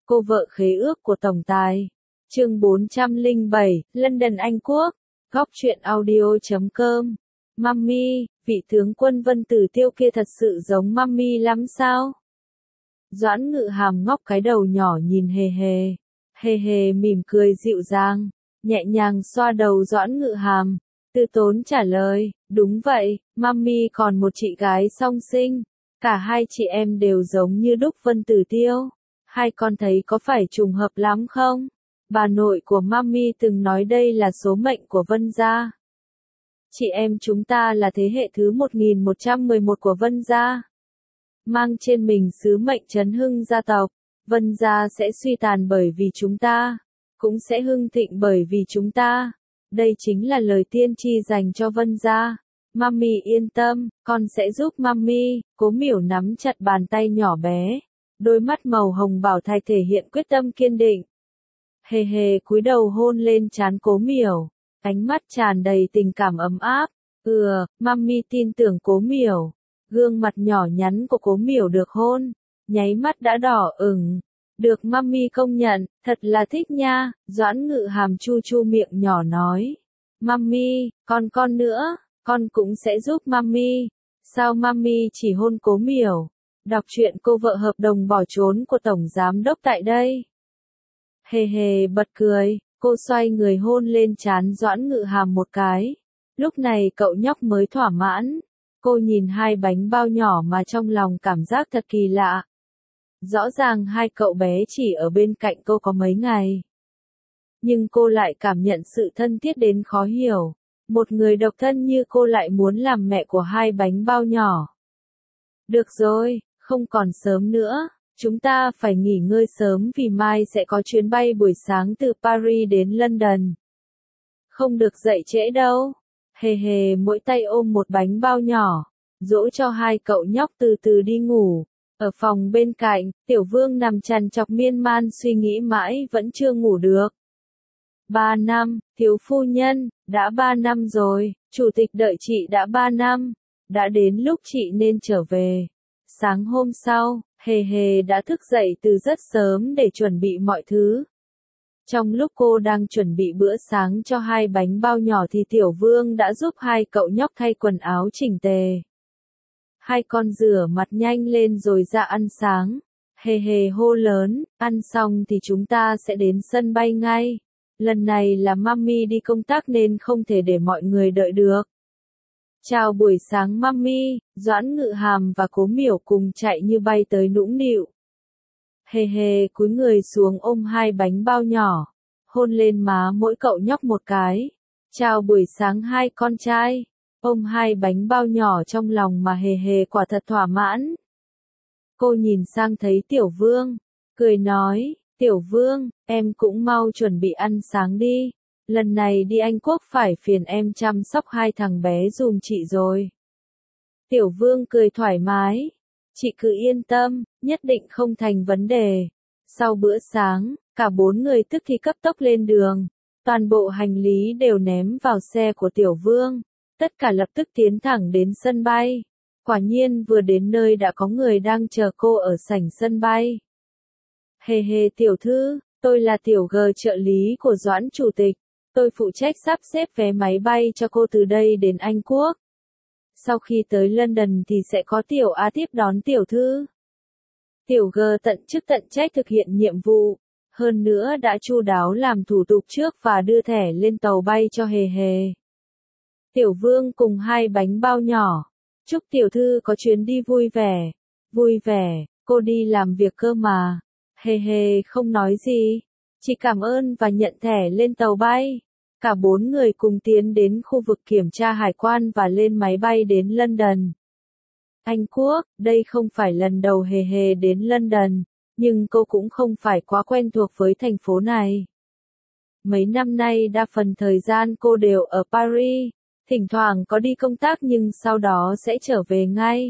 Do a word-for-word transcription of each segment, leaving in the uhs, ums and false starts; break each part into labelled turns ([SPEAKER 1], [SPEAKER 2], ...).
[SPEAKER 1] Cô vợ khế ước của tổng tài. Chương bốn trăm lẻ bảy, London Anh Quốc. Góc truyện audio chấm com. Mummy, vị tướng quân Vân Tử Tiêu kia thật sự giống Mummy lắm sao? Doãn Ngự Hàm ngóc cái đầu nhỏ nhìn hề hề. Hề hề mỉm cười dịu dàng, nhẹ nhàng xoa đầu Doãn Ngự Hàm. Tư Tốn trả lời, đúng vậy, Mummy còn một chị gái song sinh. Cả hai chị em đều giống như đúc Vân Tử Tiêu. Hai con thấy có phải trùng hợp lắm không? Bà nội của Mummy từng nói đây là số mệnh của Vân gia. Chị em chúng ta là thế hệ thứ một nghìn một trăm mười một của Vân gia. Mang trên mình sứ mệnh trấn hưng gia tộc. Vân gia sẽ suy tàn bởi vì chúng ta, cũng sẽ hưng thịnh bởi vì chúng ta. Đây chính là lời tiên tri dành cho Vân gia. Mummy yên tâm, con sẽ giúp Mummy. Cố Miểu nắm chặt bàn tay nhỏ bé. Đôi mắt màu hồng bảo thạch thể hiện quyết tâm kiên định. Hề hề cúi đầu hôn lên trán Cố Miểu. Ánh mắt tràn đầy tình cảm ấm áp. Ừ, Mummy tin tưởng Cố Miểu. Gương mặt nhỏ nhắn của Cố Miểu được hôn. Nháy mắt đã đỏ ửng. Được Mummy công nhận, thật là thích nha. Doãn Ngự Hàm chu chu miệng nhỏ nói. Mummy, con con nữa, con cũng sẽ giúp Mummy. Sao Mummy chỉ hôn Cố Miểu? Đọc truyện cô vợ hợp đồng bỏ trốn của Tổng Giám Đốc tại đây. Hề hề bật cười, cô xoay người hôn lên trán Doãn Ngự Hàm một cái. Lúc này cậu nhóc mới thỏa mãn. Cô nhìn hai bánh bao nhỏ mà trong lòng cảm giác thật kỳ lạ. Rõ ràng hai cậu bé chỉ ở bên cạnh cô có mấy ngày. Nhưng cô lại cảm nhận sự thân thiết đến khó hiểu. Một người độc thân như cô lại muốn làm mẹ của hai bánh bao nhỏ. Được rồi, không còn sớm nữa. Chúng ta phải nghỉ ngơi sớm vì mai sẽ có chuyến bay buổi sáng từ Paris đến London. Không được dậy trễ đâu. Hề hề mỗi tay ôm một bánh bao nhỏ, dỗ cho hai cậu nhóc từ từ đi ngủ. Ở phòng bên cạnh, Tiểu Vương nằm trằn trọc miên man suy nghĩ mãi vẫn chưa ngủ được. Ba năm, thiếu phu nhân, đã ba năm rồi, chủ tịch đợi chị đã ba năm, đã đến lúc chị nên trở về. Sáng hôm sau, hề hề đã thức dậy từ rất sớm để chuẩn bị mọi thứ. Trong lúc cô đang chuẩn bị bữa sáng cho hai bánh bao nhỏ thì Tiểu Vương đã giúp hai cậu nhóc thay quần áo chỉnh tề. Hai con rửa mặt nhanh lên rồi ra ăn sáng. Hề hề hô lớn, ăn xong thì chúng ta sẽ đến sân bay ngay. Lần này là Mummy đi công tác nên không thể để mọi người đợi được. Chào buổi sáng Mummy, Doãn Ngự Hàm và Cố Miểu cùng chạy như bay tới nũng nịu. Hề hề cúi người xuống ôm hai bánh bao nhỏ, hôn lên má mỗi cậu nhóc một cái. Chào buổi sáng hai con trai, ôm hai bánh bao nhỏ trong lòng mà hề hề quả thật thỏa mãn. Cô nhìn sang thấy Tiểu Vương, cười nói, Tiểu Vương, em cũng mau chuẩn bị ăn sáng đi. Lần này đi Anh Quốc phải phiền em chăm sóc hai thằng bé dùm chị rồi. Tiểu Vương cười thoải mái. Chị cứ yên tâm, nhất định không thành vấn đề. Sau bữa sáng, cả bốn người tức thì cấp tốc lên đường. Toàn bộ hành lý đều ném vào xe của Tiểu Vương. Tất cả lập tức tiến thẳng đến sân bay. Quả nhiên vừa đến nơi đã có người đang chờ cô ở sảnh sân bay. Hề hề tiểu thư, tôi là Tiểu G trợ lý của Doãn Chủ tịch. Tôi phụ trách sắp xếp vé máy bay cho cô từ đây đến Anh Quốc. Sau khi tới London thì sẽ có Tiểu A tiếp đón tiểu thư. Tiểu G tận chức tận trách thực hiện nhiệm vụ. Hơn nữa đã chu đáo làm thủ tục trước và đưa thẻ lên tàu bay cho hề hề. Tiểu Vương cùng hai bánh bao nhỏ. Chúc tiểu thư có chuyến đi vui vẻ. Vui vẻ, cô đi làm việc cơ mà. Hề hề không nói gì. Chỉ cảm ơn và nhận thẻ lên tàu bay. Cả bốn người cùng tiến đến khu vực kiểm tra hải quan và lên máy bay đến London. Anh Quốc, đây không phải lần đầu hề hề đến London, nhưng cô cũng không phải quá quen thuộc với thành phố này. Mấy năm nay đa phần thời gian cô đều ở Paris, thỉnh thoảng có đi công tác nhưng sau đó sẽ trở về ngay.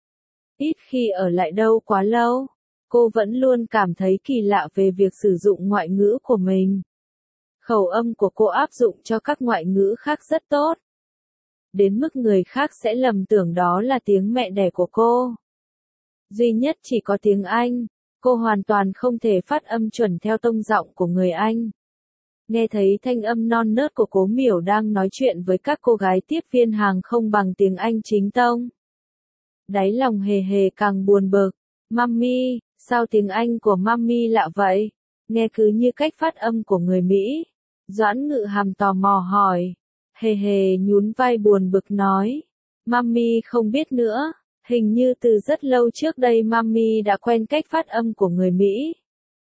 [SPEAKER 1] Ít khi ở lại đâu quá lâu, cô vẫn luôn cảm thấy kỳ lạ về việc sử dụng ngoại ngữ của mình. Khẩu âm của cô áp dụng cho các ngoại ngữ khác rất tốt. Đến mức người khác sẽ lầm tưởng đó là tiếng mẹ đẻ của cô. Duy nhất chỉ có tiếng Anh. Cô hoàn toàn không thể phát âm chuẩn theo tông giọng của người Anh. Nghe thấy thanh âm non nớt của Cố Miểu đang nói chuyện với các cô gái tiếp viên hàng không bằng tiếng Anh chính tông. Đáy lòng hề hề càng buồn bực. Mummy, sao tiếng Anh của Mummy lạ vậy? Nghe cứ như cách phát âm của người Mỹ. Doãn Ngự Hàm tò mò hỏi. Hề hề nhún vai buồn bực nói. Mummy không biết nữa. Hình như từ rất lâu trước đây Mummy đã quen cách phát âm của người Mỹ.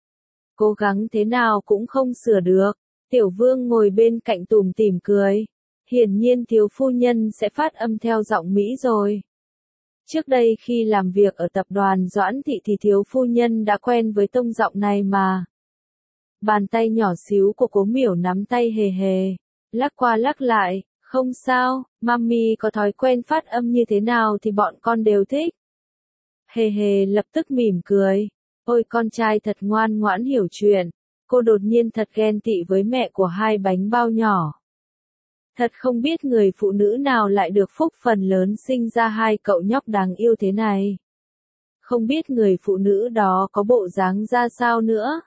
[SPEAKER 1] Cố gắng thế nào cũng không sửa được. Tiểu Vương ngồi bên cạnh tủm tỉm cười. Hiển nhiên thiếu phu nhân sẽ phát âm theo giọng Mỹ rồi. Trước đây khi làm việc ở tập đoàn Doãn Thị thì thiếu phu nhân đã quen với tông giọng này mà. Bàn tay nhỏ xíu của Cố Miểu nắm tay hề hề. Lắc qua lắc lại. Không sao, Mummy có thói quen phát âm như thế nào thì bọn con đều thích. Hề hề lập tức mỉm cười. Ôi con trai thật ngoan ngoãn hiểu chuyện. Cô đột nhiên thật ghen tị với mẹ của hai bánh bao nhỏ. Thật không biết người phụ nữ nào lại được phúc phần lớn sinh ra hai cậu nhóc đáng yêu thế này. Không biết người phụ nữ đó có bộ dáng ra sao nữa.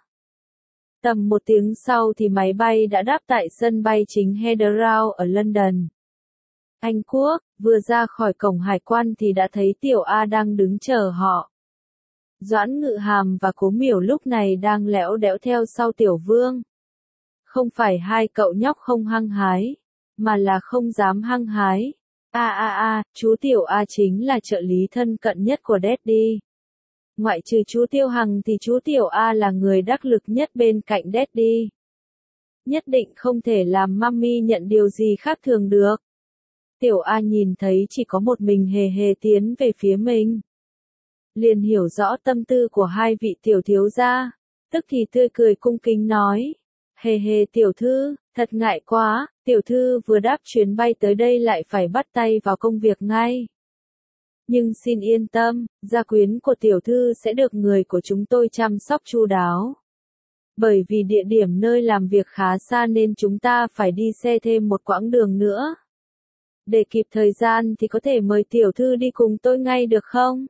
[SPEAKER 1] Tầm một tiếng sau thì máy bay đã đáp tại sân bay chính Heathrow ở London. Anh Quốc, vừa ra khỏi cổng hải quan thì đã thấy Tiểu A đang đứng chờ họ. Doãn Ngự Hàm và Cố Miểu lúc này đang lẽo đẽo theo sau Tiểu Vương. Không phải hai cậu nhóc không hăng hái, mà là không dám hăng hái. A a a, chú Tiểu A chính là trợ lý thân cận nhất của Daddy. Ngoại trừ chú Tiêu Hằng thì chú Tiểu A là người đắc lực nhất bên cạnh Daddy. Nhất định không thể làm Mummy nhận điều gì khác thường được. Tiểu A nhìn thấy chỉ có một mình hề hề tiến về phía mình. Liền hiểu rõ tâm tư của hai vị tiểu thiếu gia, tức thì tươi cười cung kính nói. Hề hề tiểu thư, thật ngại quá, tiểu thư vừa đáp chuyến bay tới đây lại phải bắt tay vào công việc ngay. Nhưng xin yên tâm, gia quyến của tiểu thư sẽ được người của chúng tôi chăm sóc chu đáo. Bởi vì địa điểm nơi làm việc khá xa nên chúng ta phải đi xe thêm một quãng đường nữa. Để kịp thời gian thì có thể mời tiểu thư đi cùng tôi ngay được không?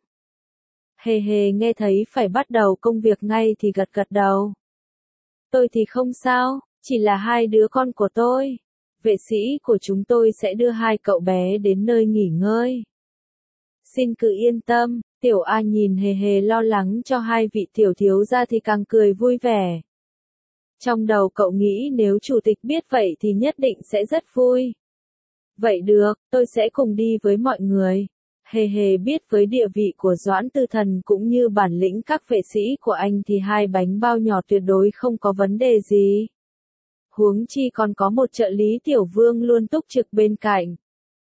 [SPEAKER 1] Hề hề nghe thấy phải bắt đầu công việc ngay thì gật gật đầu. Tôi thì không sao, chỉ là hai đứa con của tôi. Vệ sĩ của chúng tôi sẽ đưa hai cậu bé đến nơi nghỉ ngơi. Xin cứ yên tâm, Tiểu A nhìn hề hề lo lắng cho hai vị tiểu thiếu gia thì càng cười vui vẻ. Trong đầu cậu nghĩ nếu chủ tịch biết vậy thì nhất định sẽ rất vui. Vậy được, tôi sẽ cùng đi với mọi người. Hề hề biết với địa vị của Doãn Tư Thần cũng như bản lĩnh các vệ sĩ của anh thì hai bánh bao nhỏ tuyệt đối không có vấn đề gì. Huống chi còn có một trợ lý Tiểu Vương luôn túc trực bên cạnh.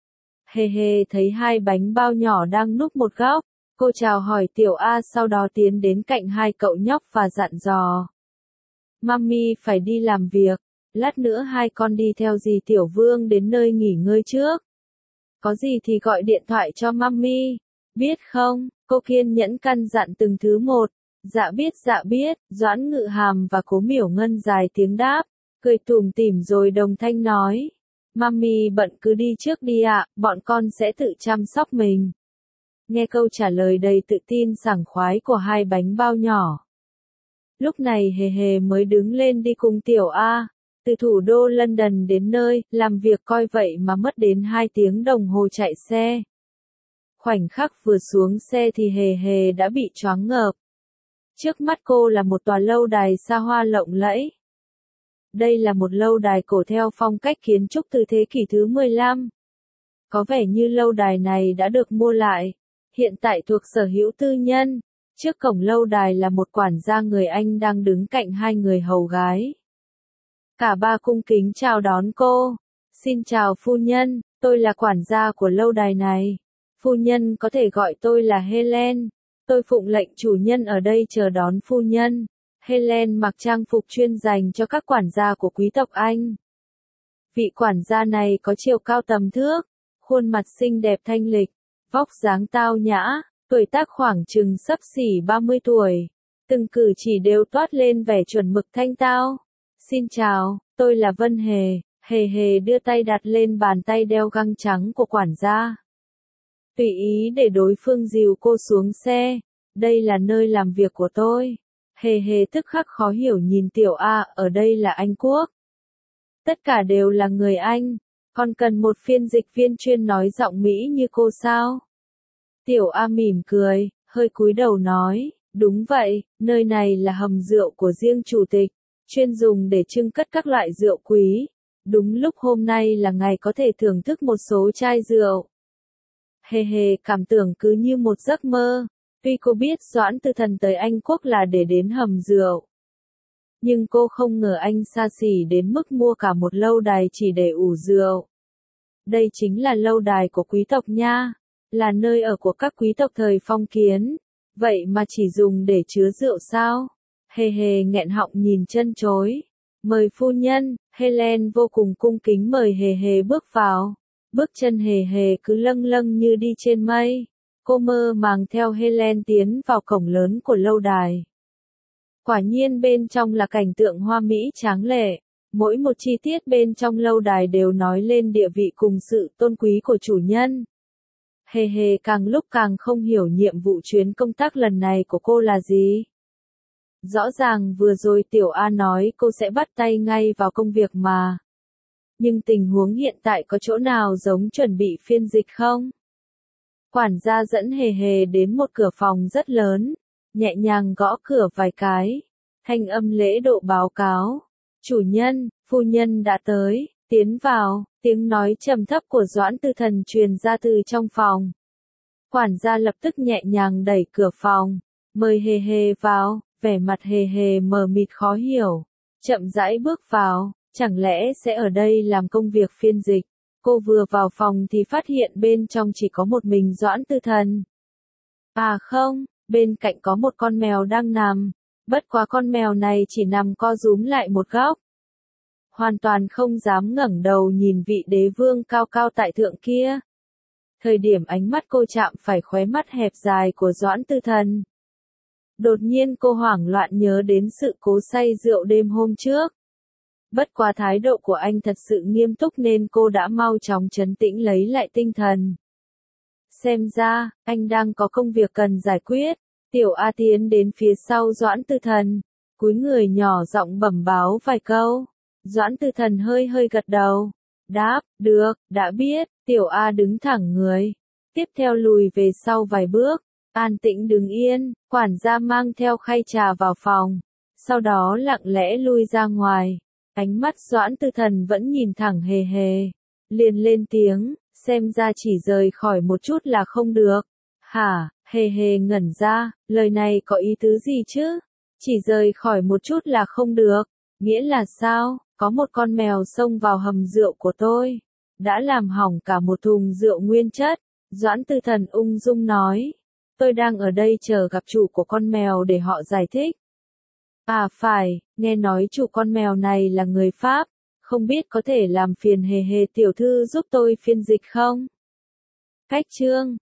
[SPEAKER 1] Hề hề thấy hai bánh bao nhỏ đang núp một góc, cô chào hỏi Tiểu A sau đó tiến đến cạnh hai cậu nhóc và dặn dò. Mummy phải đi làm việc, lát nữa hai con đi theo dì Tiểu Vương đến nơi nghỉ ngơi trước. Có gì thì gọi điện thoại cho Mummy, biết không? Cô kiên nhẫn căn dặn từng thứ một. Dạ biết dạ biết, Doãn Ngự Hàm và Cố Miểu Ngân dài tiếng đáp, cười tủm tỉm rồi đồng thanh nói. Mummy bận cứ đi trước đi ạ, bọn con sẽ tự chăm sóc mình. Nghe câu trả lời đầy tự tin sảng khoái của hai bánh bao nhỏ. Lúc này hề hề mới đứng lên đi cùng Tiểu A, từ thủ đô London đến nơi, làm việc coi vậy mà mất đến hai tiếng đồng hồ chạy xe. Khoảnh khắc vừa xuống xe thì hề hề đã bị choáng ngợp. Trước mắt cô là một tòa lâu đài xa hoa lộng lẫy. Đây là một lâu đài cổ theo phong cách kiến trúc từ thế kỷ thứ mười lăm. Có vẻ như lâu đài này đã được mua lại, hiện tại thuộc sở hữu tư nhân. Trước cổng lâu đài là một quản gia người Anh đang đứng cạnh hai người hầu gái. Cả ba cung kính chào đón cô. Xin chào phu nhân, tôi là quản gia của lâu đài này. Phu nhân có thể gọi tôi là Helen. Tôi phụng lệnh chủ nhân ở đây chờ đón phu nhân. Helen mặc trang phục chuyên dành cho các quản gia của quý tộc Anh. Vị quản gia này có chiều cao tầm thước, khuôn mặt xinh đẹp thanh lịch, vóc dáng tao nhã, tuổi tác khoảng chừng xấp xỉ ba mươi tuổi. Từng cử chỉ đều toát lên vẻ chuẩn mực thanh tao. Xin chào, tôi là Vân Hề. Hề hề đưa tay đặt lên bàn tay đeo găng trắng của quản gia. Tùy ý để đối phương dìu cô xuống xe. Đây là nơi làm việc của tôi. Hề hề tức khắc khó hiểu nhìn Tiểu A, ở đây là Anh Quốc. Tất cả đều là người Anh, còn cần một phiên dịch viên chuyên nói giọng Mỹ như cô sao? Tiểu A mỉm cười, hơi cúi đầu nói, đúng vậy, nơi này là hầm rượu của riêng chủ tịch, chuyên dùng để trưng cất các loại rượu quý. Đúng lúc hôm nay là ngày có thể thưởng thức một số chai rượu. Hề hề cảm tưởng cứ như một giấc mơ, tuy cô biết Doãn Tư Thần tới Anh Quốc là để đến hầm rượu. Nhưng cô không ngờ anh xa xỉ đến mức mua cả một lâu đài chỉ để ủ rượu. Đây chính là lâu đài của quý tộc nha, là nơi ở của các quý tộc thời phong kiến, vậy mà chỉ dùng để chứa rượu sao? Hề hề nghẹn họng nhìn chân chối. Mời phu nhân, Helen vô cùng cung kính mời hề hề bước vào. Bước chân hề hề cứ lâng lâng như đi trên mây. Cô mơ màng theo Helen tiến vào cổng lớn của lâu đài. Quả nhiên bên trong là cảnh tượng hoa mỹ tráng lệ. Mỗi một chi tiết bên trong lâu đài đều nói lên địa vị cùng sự tôn quý của chủ nhân. Hề hề càng lúc càng không hiểu nhiệm vụ chuyến công tác lần này của cô là gì. Rõ ràng vừa rồi Tiểu A nói cô sẽ bắt tay ngay vào công việc mà. Nhưng tình huống hiện tại có chỗ nào giống chuẩn bị phiên dịch không? Quản gia dẫn hề hề đến một cửa phòng rất lớn, nhẹ nhàng gõ cửa vài cái. Thanh âm lễ độ báo cáo. Chủ nhân, phu nhân đã tới, tiến vào, tiếng nói trầm thấp của Doãn Tư Thần truyền ra từ trong phòng. Quản gia lập tức nhẹ nhàng đẩy cửa phòng, mời hề hề vào, vẻ mặt hề hề mờ mịt khó hiểu, chậm rãi bước vào, chẳng lẽ sẽ ở đây làm công việc phiên dịch. Cô vừa vào phòng thì phát hiện bên trong chỉ có một mình Doãn Tư Thần. À không, bên cạnh có một con mèo đang nằm, bất quá con mèo này chỉ nằm co rúm lại một góc. Hoàn toàn không dám ngẩng đầu nhìn vị đế vương cao cao tại thượng kia. Thời điểm ánh mắt cô chạm phải khóe mắt hẹp dài của Doãn Tư Thần. Đột nhiên cô hoảng loạn nhớ đến sự cố say rượu đêm hôm trước. Bất quá thái độ của anh thật sự nghiêm túc nên cô đã mau chóng trấn tĩnh lấy lại tinh thần. Xem ra, anh đang có công việc cần giải quyết. Tiểu A tiến đến phía sau Doãn Tư Thần, cúi người nhỏ giọng bẩm báo vài câu. Doãn Tư Thần hơi hơi gật đầu. Đáp, được, đã biết. Tiểu A đứng thẳng người. Tiếp theo lùi về sau vài bước. An tĩnh đứng yên, quản gia mang theo khay trà vào phòng. Sau đó lặng lẽ lui ra ngoài. Ánh mắt Doãn Tư Thần vẫn nhìn thẳng hề hề. Liền lên tiếng, xem ra chỉ rời khỏi một chút là không được. Hả, hề hề ngẩn ra, lời này có ý tứ gì chứ? Chỉ rời khỏi một chút là không được. Nghĩa là sao? Có một con mèo xông vào hầm rượu của tôi. Đã làm hỏng cả một thùng rượu nguyên chất. Doãn Tư Thần ung dung nói. Tôi đang ở đây chờ gặp chủ của con mèo để họ giải thích. À phải, nghe nói chủ con mèo này là người Pháp. Không biết có thể làm phiền hề hề tiểu thư giúp tôi phiên dịch không? Cách chương